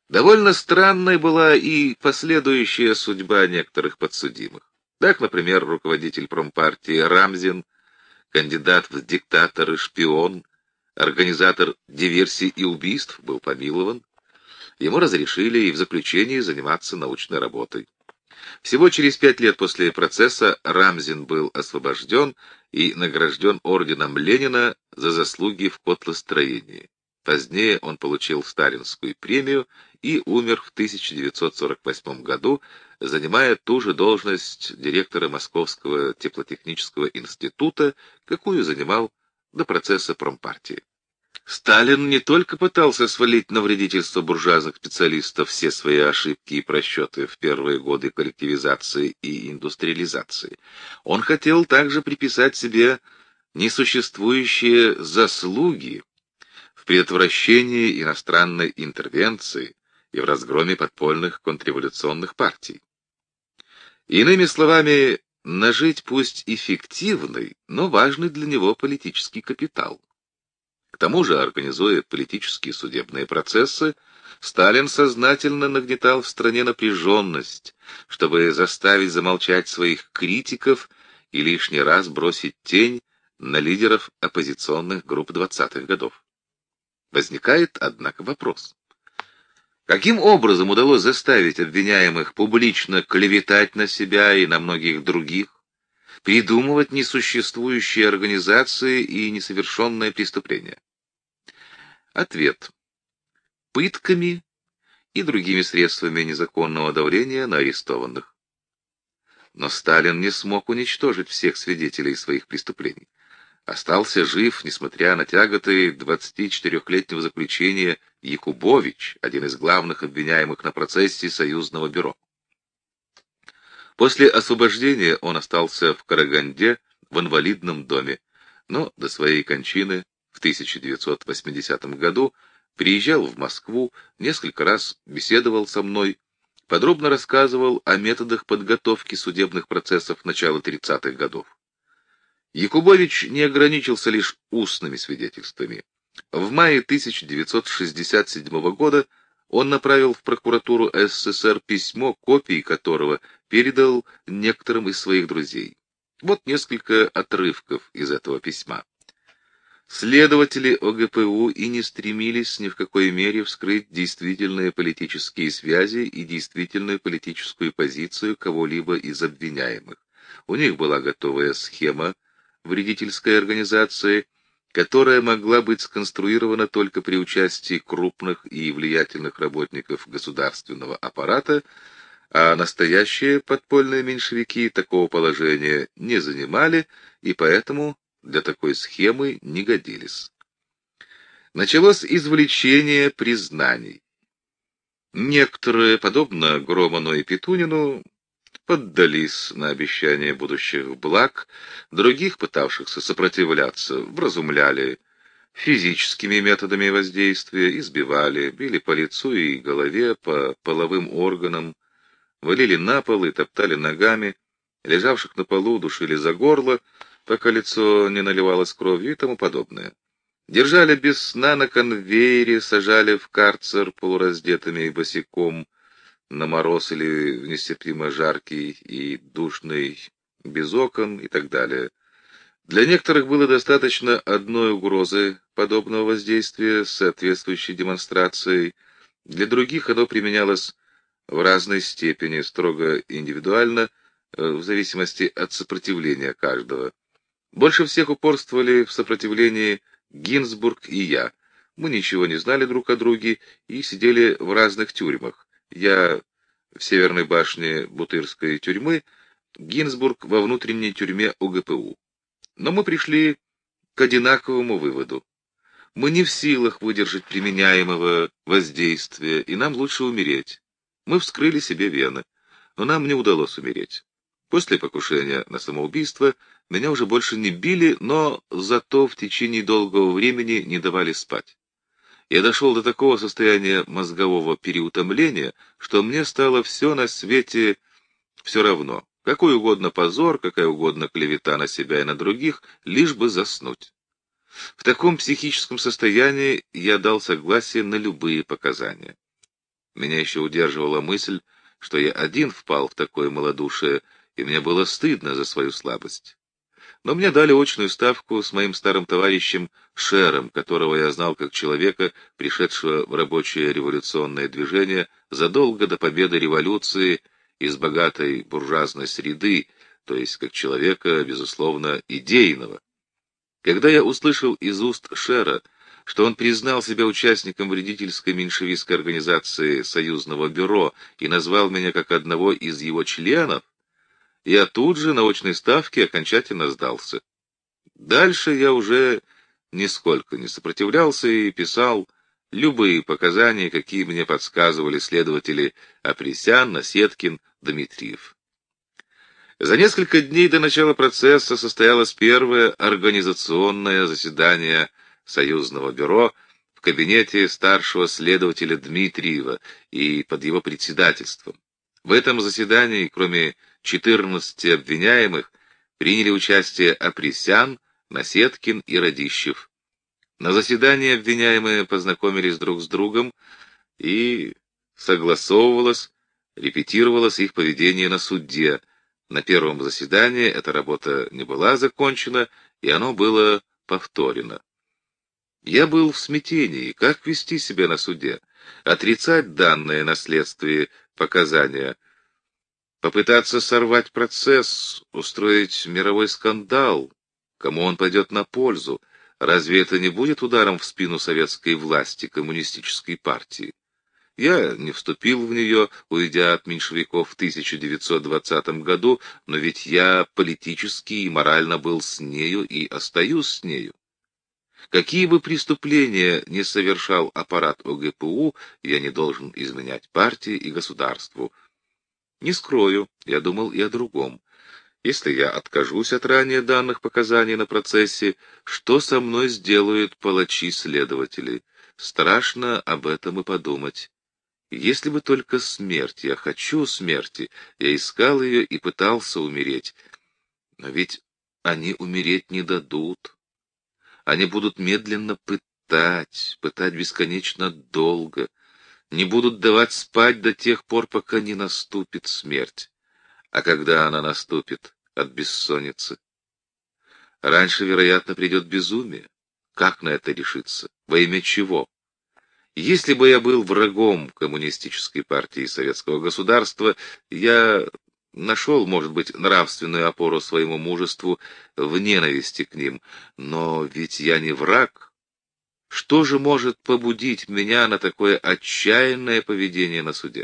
Довольно странной была и последующая судьба некоторых подсудимых. Так, например, руководитель промпартии Рамзин, кандидат в диктаторы, шпион, организатор диверсий и убийств, был помилован. Ему разрешили и в заключении заниматься научной работой. Всего через 5 лет после процесса Рамзин был освобожден и награжден орденом Ленина за заслуги в котлостроении. Позднее он получил сталинскую премию и умер в 1948 году, занимая ту же должность директора Московского теплотехнического института, какую занимал до процесса промпартии. Сталин не только пытался свалить на вредительство буржуазных специалистов все свои ошибки и просчеты в первые годы коллективизации и индустриализации. Он хотел также приписать себе несуществующие заслуги в предотвращении иностранной интервенции и в разгроме подпольных контрреволюционных партий. Иными словами, нажить пусть и фиктивный, но важный для него политический капитал. К тому же, организуя политические судебные процессы, Сталин сознательно нагнетал в стране напряженность, чтобы заставить замолчать своих критиков и лишний раз бросить тень на лидеров оппозиционных групп 20-х годов. Возникает, однако, вопрос. Каким образом удалось заставить обвиняемых публично клеветать на себя и на многих других, придумывать несуществующие организации и несовершенные преступления? Ответ. Пытками и другими средствами незаконного давления на арестованных. Но Сталин не смог уничтожить всех свидетелей своих преступлений. Остался жив, несмотря на тяготы 24-летнего заключения, Якубович, один из главных обвиняемых на процессе Союзного бюро. После освобождения он остался в Караганде в инвалидном доме, но до своей кончины в 1980 году приезжал в Москву, несколько раз беседовал со мной, подробно рассказывал о методах подготовки судебных процессов начала 30-х годов. Якубович не ограничился лишь устными свидетельствами. В мае 1967 года он направил в прокуратуру СССР письмо, копии которого передал некоторым из своих друзей. Вот несколько отрывков из этого письма. Следователи ОГПУ и не стремились ни в какой мере вскрыть действительные политические связи и действительную политическую позицию кого-либо из обвиняемых. У них была готовая схема вредительской организации, которая могла быть сконструирована только при участии крупных и влиятельных работников государственного аппарата, а настоящие подпольные меньшевики такого положения не занимали и поэтому для такой схемы не годились. Началось извлечение признаний. Некоторые, подобно Громану и Петунину, поддались на обещание будущих благ, других, пытавшихся сопротивляться, вразумляли физическими методами воздействия, избивали, били по лицу и голове, по половым органам, валили на пол и топтали ногами, лежавших на полу душили за горло, пока лицо не наливалось кровью и тому подобное. Держали без сна на конвейере, сажали в карцер полураздетыми и босиком, на мороз или в нестерпимо жаркий и душный, без окон и так далее. Для некоторых было достаточно одной угрозы подобного воздействия с соответствующей демонстрацией, для других оно применялось в разной степени, строго индивидуально, в зависимости от сопротивления каждого. Больше всех упорствовали в сопротивлении Гинзбург и я. Мы ничего не знали друг о друге и сидели в разных тюрьмах. Я в Северной башне Бутырской тюрьмы, Гинзбург во внутренней тюрьме ОГПУ. Но мы пришли к одинаковому выводу. Мы не в силах выдержать применяемого воздействия, и нам лучше умереть. Мы вскрыли себе вены, но нам не удалось умереть. После покушения на самоубийство меня уже больше не били, но зато в течение долгого времени не давали спать. Я дошел до такого состояния мозгового переутомления, что мне стало все на свете все равно. Какой угодно позор, какая угодно клевета на себя и на других, лишь бы заснуть. В таком психическом состоянии я дал согласие на любые показания. Меня еще удерживала мысль, что я один впал в такое малодушие, и мне было стыдно за свою слабость. Но мне дали очную ставку с моим старым товарищем Шером, которого я знал как человека, пришедшего в рабочее революционное движение задолго до победы революции из богатой буржуазной среды, то есть как человека, безусловно, идейного. Когда я услышал из уст Шера, что он признал себя участником вредительской меньшевистской организации Союзного бюро и назвал меня как одного из его членов, я тут же на очной ставке окончательно сдался. Дальше я уже нисколько не сопротивлялся и писал любые показания, какие мне подсказывали следователи Апресян, Насеткин, Дмитриев. За несколько дней до начала процесса состоялось первое организационное заседание Союзного бюро в кабинете старшего следователя Дмитриева и под его председательством. В этом заседании, кроме 14 обвиняемых, приняли участие Апресян, Насеткин и Радищев. На заседании обвиняемые познакомились друг с другом и согласовывалось, репетировалось их поведение на суде. На первом заседании эта работа не была закончена, и оно было повторено. Я был в смятении, как вести себя на суде, отрицать данные на следствии показания, попытаться сорвать процесс, устроить мировой скандал. Кому он пойдет на пользу? Разве это не будет ударом в спину советской власти, коммунистической партии? Я не вступил в нее, уйдя от меньшевиков в 1920 году, но ведь я политически и морально был с нею и остаюсь с нею. Какие бы преступления не совершал аппарат ОГПУ, я не должен изменять партии и государству. Не скрою, я думал и о другом. Если я откажусь от ранее данных показаний на процессе, что со мной сделают палачи-следователи? Страшно об этом и подумать. Если бы только смерть, я хочу смерти, я искал ее и пытался умереть. Но ведь они умереть не дадут. Они будут медленно пытать бесконечно долго, не будут давать спать до тех пор, пока не наступит смерть. А когда она наступит от бессонницы? Раньше, вероятно, придет безумие. Как на это решиться? Во имя чего? Если бы я был врагом коммунистической партии и советского государства, я нашел, может быть, нравственную опору своему мужеству в ненависти к ним. Но ведь я не враг. Что же может побудить меня на такое отчаянное поведение на суде?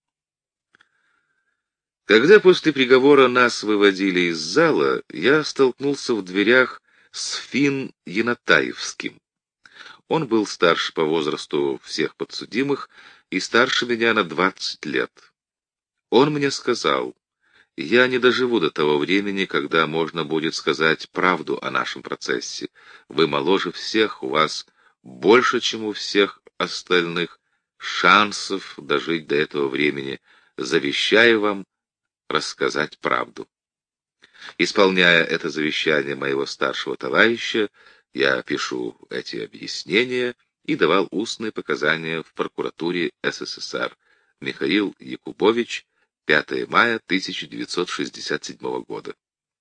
Когда после приговора нас выводили из зала, я столкнулся в дверях с Фин Янатаевским. Он был старше по возрасту всех подсудимых и старше меня на 20 лет. Он мне сказал: «Я не доживу до того времени, когда можно будет сказать правду о нашем процессе. Вы моложе всех, у вас больше, чем у всех остальных, шансов дожить до этого времени. Завещаю вам рассказать правду». Исполняя это завещание моего старшего товарища, я пишу эти объяснения и давал устные показания в прокуратуре СССР. Михаил Якубович, 5 мая 1967 года.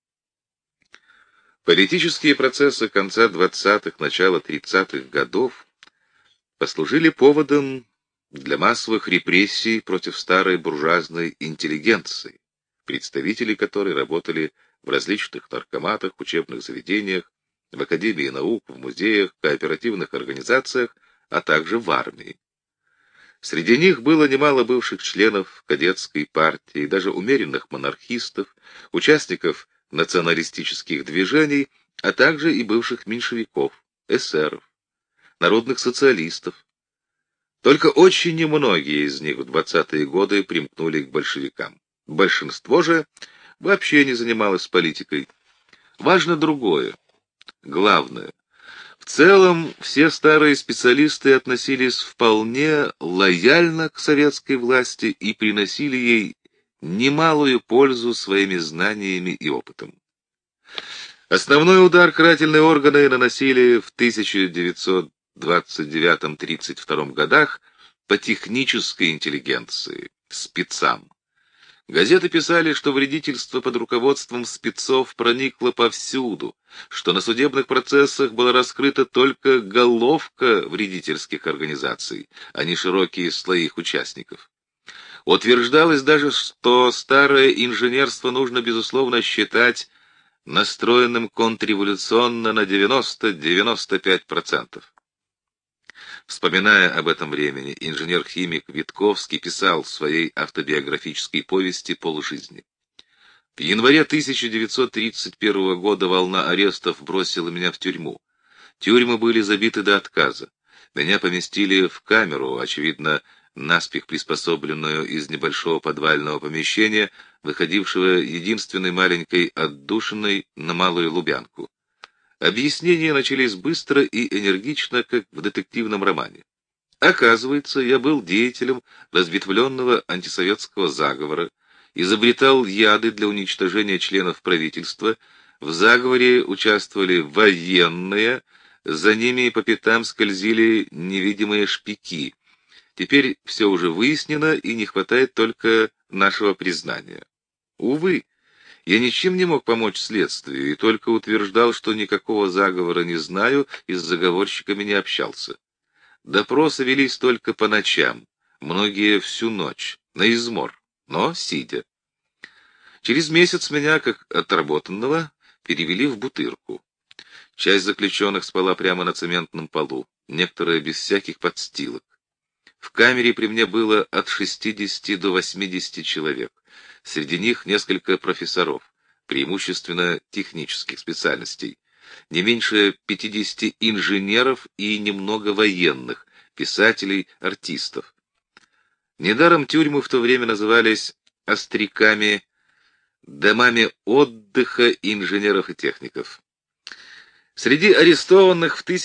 Политические процессы конца 20-х, начала 30-х годов послужили поводом для массовых репрессий против старой буржуазной интеллигенции, представители которой работали в различных наркоматах, учебных заведениях, в Академии наук, в музеях, кооперативных организациях, а также в армии. Среди них было немало бывших членов кадетской партии, даже умеренных монархистов, участников националистических движений, а также и бывших меньшевиков, эсеров, народных социалистов. Только очень немногие из них в 20-е годы примкнули к большевикам. Большинство же вообще не занималось политикой. Важно другое. Главное. В целом, все старые специалисты относились вполне лояльно к советской власти и приносили ей немалую пользу своими знаниями и опытом. Основной удар карательные органы наносили в 1929-32 годах по технической интеллигенции, спецам. Газеты писали, что вредительство под руководством спецов проникло повсюду, что на судебных процессах была раскрыта только головка вредительских организаций, а не широкие слои их участников. Утверждалось даже, что старое инженерство нужно, безусловно, считать настроенным контрреволюционно на 90-95%. Вспоминая об этом времени, инженер-химик Витковский писал в своей автобиографической повести «Полжизни». В январе 1931 года волна арестов бросила меня в тюрьму. Тюрьмы были забиты до отказа. Меня поместили в камеру, очевидно, наспех приспособленную из небольшого подвального помещения, выходившего единственной маленькой отдушиной на Малую Лубянку. Объяснения начались быстро и энергично, как в детективном романе. Оказывается, я был деятелем разветвленного антисоветского заговора, изобретал яды для уничтожения членов правительства, в заговоре участвовали военные, за ними по пятам скользили невидимые шпики. Теперь все уже выяснено, и не хватает только нашего признания. Увы, я ничем не мог помочь следствию и только утверждал, что никакого заговора не знаю и с заговорщиками не общался. Допросы велись только по ночам, многие всю ночь, на измор, но сидя. Через месяц меня, как отработанного, перевели в Бутырку. Часть заключенных спала прямо на цементном полу, некоторые без всяких подстилок. В камере при мне было от 60 до 80 человек. Среди них несколько профессоров, преимущественно технических специальностей, не меньше 50 инженеров и немного военных, писателей, артистов. Недаром тюрьмы в то время назывались остряками, домами отдыха инженеров и техников. Среди арестованных в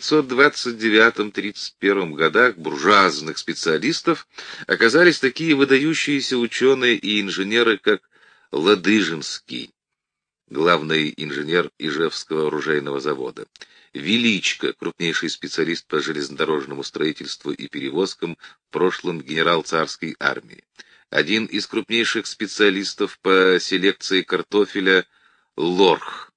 1929-31 годах буржуазных специалистов оказались такие выдающиеся ученые и инженеры, как Ладыжинский, главный инженер Ижевского оружейного завода, Величко, крупнейший специалист по железнодорожному строительству и перевозкам, в прошлом генерал царской армии, один из крупнейших специалистов по селекции картофеля Лорх.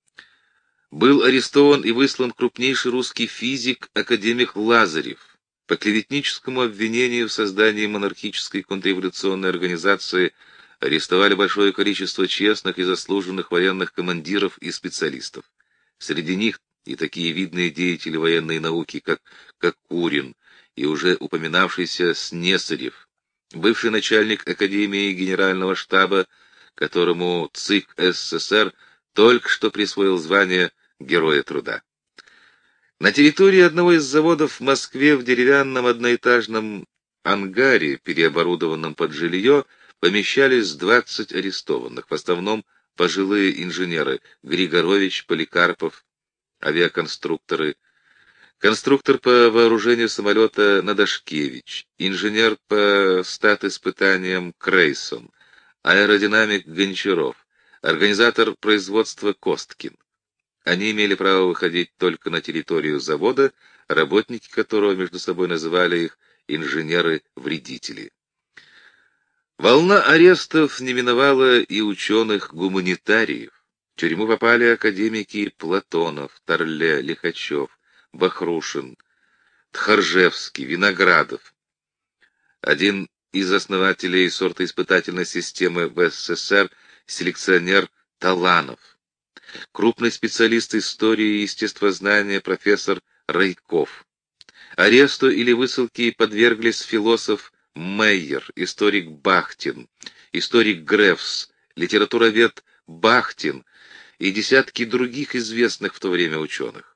Был арестован и выслан крупнейший русский физик, академик Лазарев. По клеветническому обвинению в создании монархической контрреволюционной организации арестовали большое количество честных и заслуженных военных командиров и специалистов. Среди них и такие видные деятели военной науки, как Кокурин и уже упоминавшийся Снесарев, бывший начальник Академии Генерального штаба, которому ЦИК СССР только что присвоил звание Героя труда. На территории одного из заводов в Москве в деревянном одноэтажном ангаре, переоборудованном под жилье, помещались 20 арестованных, в основном пожилые инженеры Григорович, Поликарпов, авиаконструкторы, конструктор по вооружению самолета Надашкевич, инженер по статиспытаниям Крейсон, аэродинамик Гончаров, организатор производства Косткин. Они имели право выходить только на территорию завода, работники которого между собой называли их инженеры-вредители. Волна арестов не миновала и ученых-гуманитариев. В тюрьму попали академики Платонов, Торле, Лихачев, Бахрушин, Тхаржевский, Виноградов. Один из основателей сортоиспытательной системы в СССР, селекционер Таланов. Крупный специалист истории и естествознания профессор Райков. Аресту или высылке подверглись философ Мейер, историк Бахтин, историк Грефс, литературовед Бахтин и десятки других известных в то время ученых.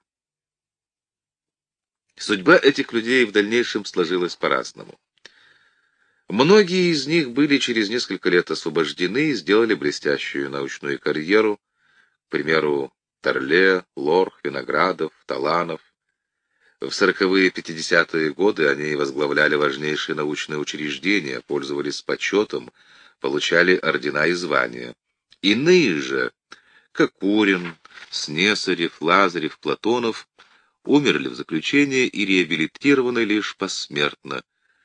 Судьба этих людей в дальнейшем сложилась по-разному. Многие из них были через несколько лет освобождены и сделали блестящую научную карьеру, к примеру, Торле, Лорх, Виноградов, Таланов. В 40-е-50-е годы они возглавляли важнейшие научные учреждения, пользовались почетом, получали ордена и звания. Иные же, Кокурин, Снесарев, Лазарев, Платонов, умерли в заключении и реабилитированы лишь посмертно.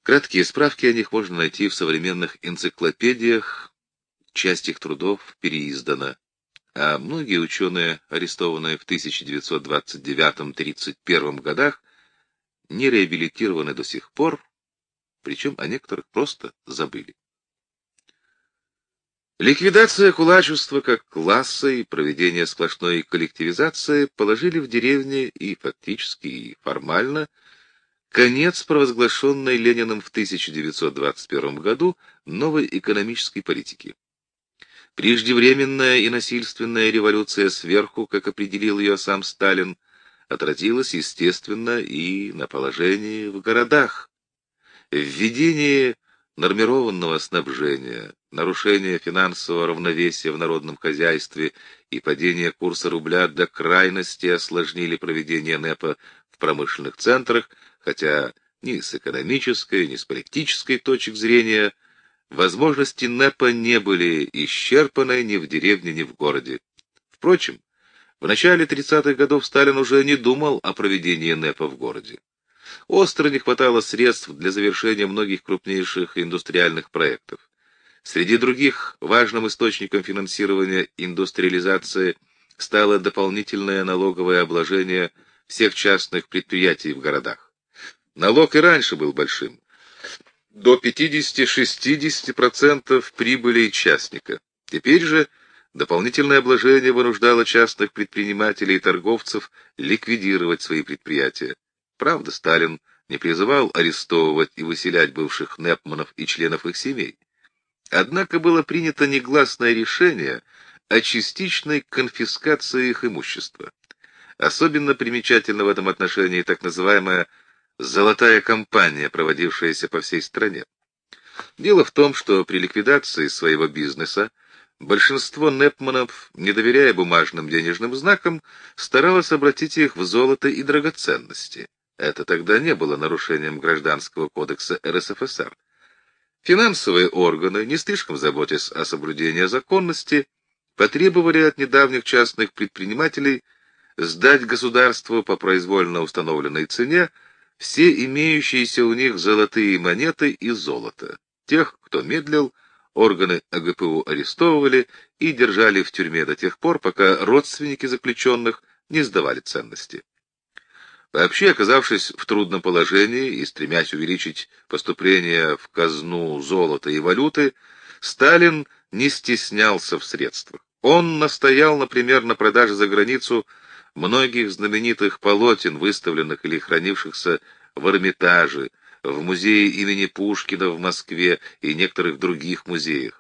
Краткие справки о них можно найти в современных энциклопедиях, часть их трудов переиздана, а многие ученые, арестованные в 1929-31 годах, не реабилитированы до сих пор, причем о некоторых просто забыли. Ликвидация кулачества как класса и проведение сплошной коллективизации положили в деревне и фактически, и формально конец провозглашенной Лениным в 1921 году новой экономической политики. Преждевременная и насильственная революция сверху, как определил ее сам Сталин, отразилась, естественно, и на положении в городах. Введение нормированного снабжения, нарушение финансового равновесия в народном хозяйстве и падение курса рубля до крайности осложнили проведение НЭПа в промышленных центрах, хотя ни с экономической, ни с политической точек зрения возможности НЭПа не были исчерпаны ни в деревне, ни в городе. Впрочем, в начале 30-х годов Сталин уже не думал о проведении НЭПа в городе. Остро не хватало средств для завершения многих крупнейших индустриальных проектов. Среди других важным источником финансирования индустриализации стало дополнительное налоговое обложение всех частных предприятий в городах. Налог и раньше был большим, до 50-60% прибыли частника. Теперь же дополнительное обложение вынуждало частных предпринимателей и торговцев ликвидировать свои предприятия. Правда, Сталин не призывал арестовывать и выселять бывших нэпманов и членов их семей. Однако было принято негласное решение о частичной конфискации их имущества. Особенно примечательна в этом отношении так называемая «золотая кампания», проводившаяся по всей стране. Дело в том, что при ликвидации своего бизнеса большинство нэпманов, не доверяя бумажным денежным знакам, старалось обратить их в золото и драгоценности. Это тогда не было нарушением Гражданского кодекса РСФСР. Финансовые органы, не слишком заботясь о соблюдении законности, потребовали от недавних частных предпринимателей сдать государству по произвольно установленной цене все имеющиеся у них золотые монеты и золото. Тех, кто медлил, органы АГПУ арестовывали и держали в тюрьме до тех пор, пока родственники заключенных не сдавали ценности. Вообще, оказавшись в трудном положении и стремясь увеличить поступление в казну золота и валюты, Сталин не стеснялся в средствах. Он настоял, например, на продаже за границу многих знаменитых полотен, выставленных или хранившихся в Эрмитаже, в музее имени Пушкина в Москве и некоторых других музеях.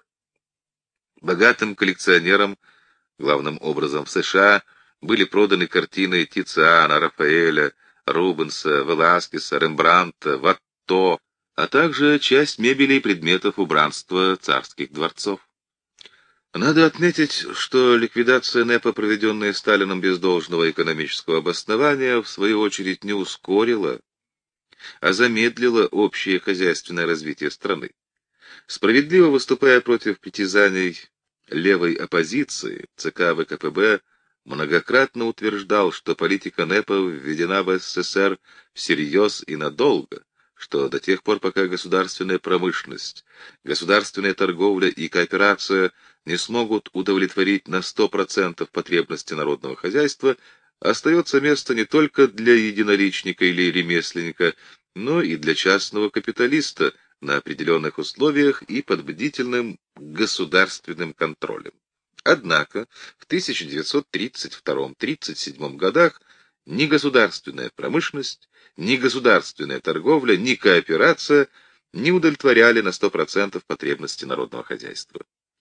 Богатым коллекционерам, главным образом в США, были проданы картины Тициана, Рафаэля, Рубенса, Веласкеса, Рембрандта, Ватто, а также часть мебели и предметов убранства царских дворцов. Надо отметить, что ликвидация НЭПа, проведенная Сталином без должного экономического обоснования, в свою очередь не ускорила, а замедлила общее хозяйственное развитие страны. Справедливо выступая против притязаний левой оппозиции, ЦК ВКПБ многократно утверждал, что политика НЭПа введена в СССР всерьез и надолго, что до тех пор, пока государственная промышленность, государственная торговля и кооперация не смогут удовлетворить на 100% потребности народного хозяйства, остается место не только для единоличника или ремесленника, но и для частного капиталиста на определенных условиях и под бдительным государственным контролем. Однако в 1932-1937 годах ни государственная промышленность, ни государственная торговля, ни кооперация не удовлетворяли на 100% потребности народного хозяйства.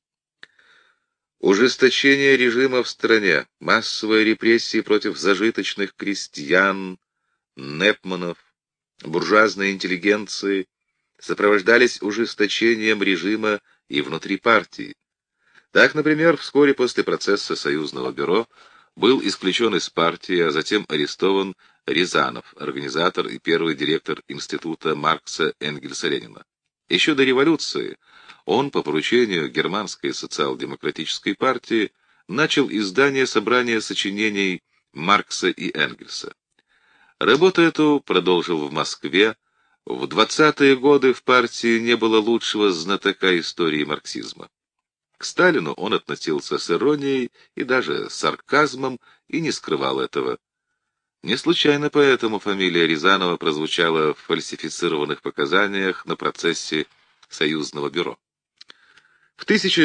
Ужесточение режима в стране, массовые репрессии против зажиточных крестьян, нэпманов, буржуазной интеллигенции сопровождались ужесточением режима и внутри партии. Так, например, вскоре после процесса Союзного бюро был исключен из партии, а затем арестован Рязанов, организатор и первый директор Института Маркса Энгельса Ленина. Еще до революции он, по поручению Германской социал-демократической партии, начал издание собрания сочинений Маркса и Энгельса. Работу эту продолжил в Москве, В 20-е годы в партии не было лучшего знатока истории марксизма. К Сталину он относился с иронией и даже сарказмом и не скрывал этого. Не случайно поэтому фамилия Рязанова прозвучала в фальсифицированных показаниях на процессе Союзного бюро. В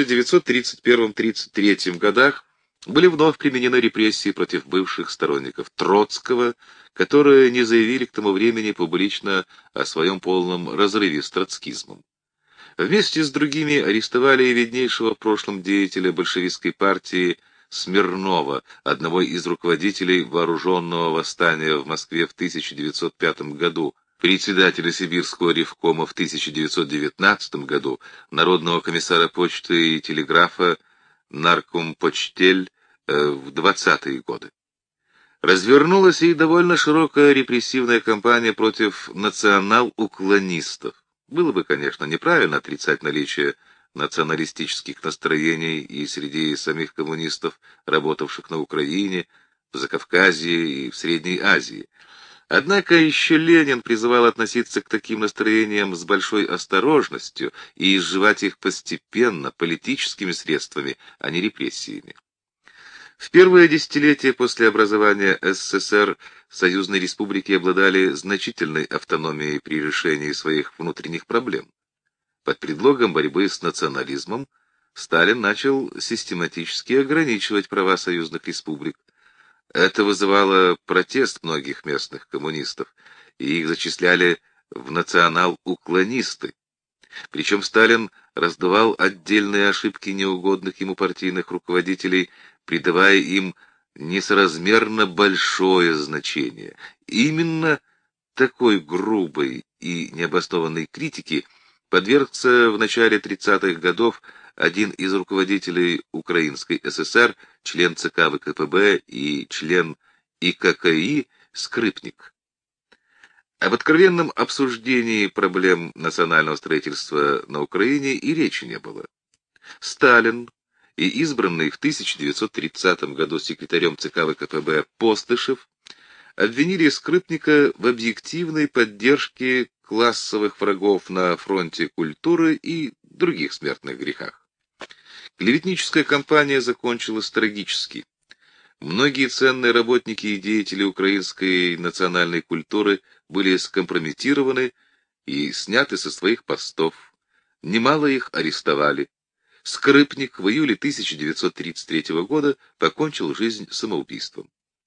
1931-33 годах были вновь применены репрессии против бывших сторонников Троцкого, которые не заявили к тому времени публично о своем полном разрыве с троцкизмом. Вместе с другими арестовали и виднейшего в прошлом деятеля большевистской партии Смирнова, одного из руководителей вооруженного восстания в Москве в 1905 году, председателя Сибирского ревкома в 1919 году, народного комиссара почты и телеграфа наркомпочтель в 20-е годы. Развернулась и довольно широкая репрессивная кампания против национал-уклонистов. Было бы, конечно, неправильно отрицать наличие националистических настроений и среди самих коммунистов, работавших на Украине, в Закавказье и в Средней Азии. Однако еще Ленин призывал относиться к таким настроениям с большой осторожностью и изживать их постепенно, политическими средствами, а не репрессиями. В первое десятилетие после образования СССР союзные республики обладали значительной автономией при решении своих внутренних проблем. Под предлогом борьбы с национализмом Сталин начал систематически ограничивать права союзных республик. Это вызывало протест многих местных коммунистов, и их зачисляли в национал-уклонисты. Причем Сталин раздувал отдельные ошибки неугодных ему партийных руководителей, придавая им несоразмерно большое значение. Именно такой грубой и необоснованной критике подвергся в начале 30-х годов один из руководителей Украинской ССР, член ЦК ВКПБ и член ИККИ Скрипник. Об откровенном обсуждении проблем национального строительства на Украине и речи не было. Сталин и избранный в 1930 году секретарем ЦК ВКПБ Постышев обвинили Скрипника в объективной поддержке классовых врагов на фронте культуры и других смертных грехах. Клеветническая кампания закончилась трагически. Многие ценные работники и деятели украинской национальной культуры были скомпрометированы и сняты со своих постов. Немало их арестовали. Скрипник в июле 1933 года покончил жизнь самоубийством.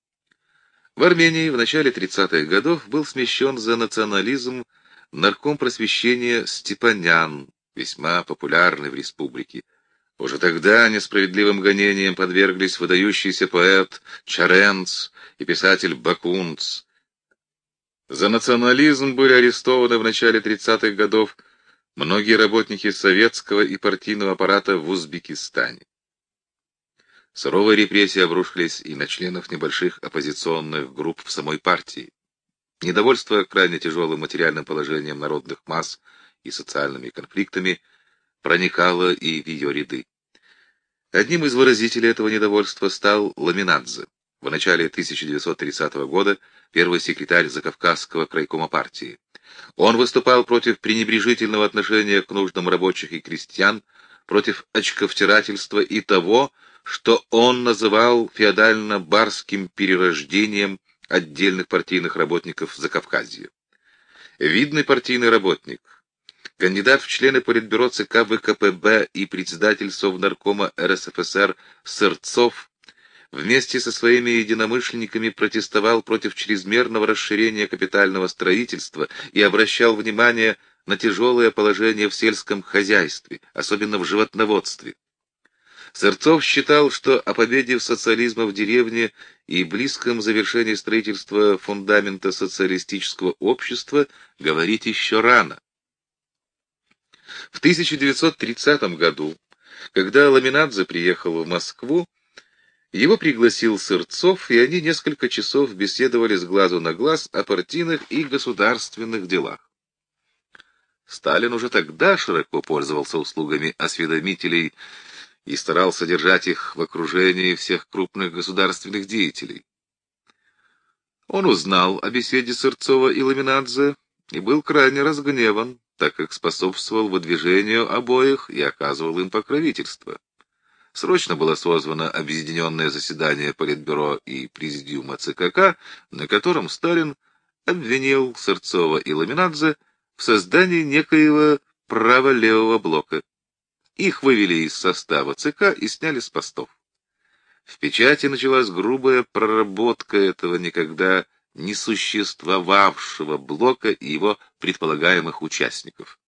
В Армении в начале 30-х годов был смещен за национализм нарком просвещения Степанян, весьма популярный в республике. Уже тогда несправедливым гонениям подверглись выдающийся поэт Чаренц и писатель Бакунц. За национализм были арестованы в начале 30-х годов многие работники советского и партийного аппарата в Узбекистане. Суровые репрессии обрушились и на членов небольших оппозиционных групп в самой партии. Недовольство крайне тяжелым материальным положением народных масс и социальными конфликтами проникало и в ее ряды. Одним из выразителей этого недовольства стал Ламинадзе, в начале 1930 года первый секретарь Закавказского крайкома партии. Он выступал против пренебрежительного отношения к нуждам рабочих и крестьян, против очковтирательства и того, что он называл феодально-барским перерождением отдельных партийных работников Закавказья. Видный партийный работник, кандидат в члены Политбюро ЦК ВКПБ и председатель Совнаркома РСФСР Сырцов вместе со своими единомышленниками протестовал против чрезмерного расширения капитального строительства и обращал внимание на тяжелое положение в сельском хозяйстве, особенно в животноводстве. Сырцов считал, что о победе социализма в деревне и близком завершении строительства фундамента социалистического общества говорить еще рано. В 1930 году, когда Ламинадзе приехал в Москву, его пригласил Сырцов, и они несколько часов беседовали с глазу на глаз о партийных и государственных делах. Сталин уже тогда широко пользовался услугами осведомителей и старался держать их в окружении всех крупных государственных деятелей. Он узнал о беседе Сырцова и Ламинадзе и был крайне разгневан, так как способствовал выдвижению обоих и оказывал им покровительство. Срочно было созвано объединенное заседание Политбюро и Президиума ЦКК, на котором Сталин обвинил Сырцова и Ламинадзе в создании некоего право-левого блока. Их вывели из состава ЦК и сняли с постов. В печати началась грубая проработка этого никогда не существовавшего блока и его предполагаемых участников.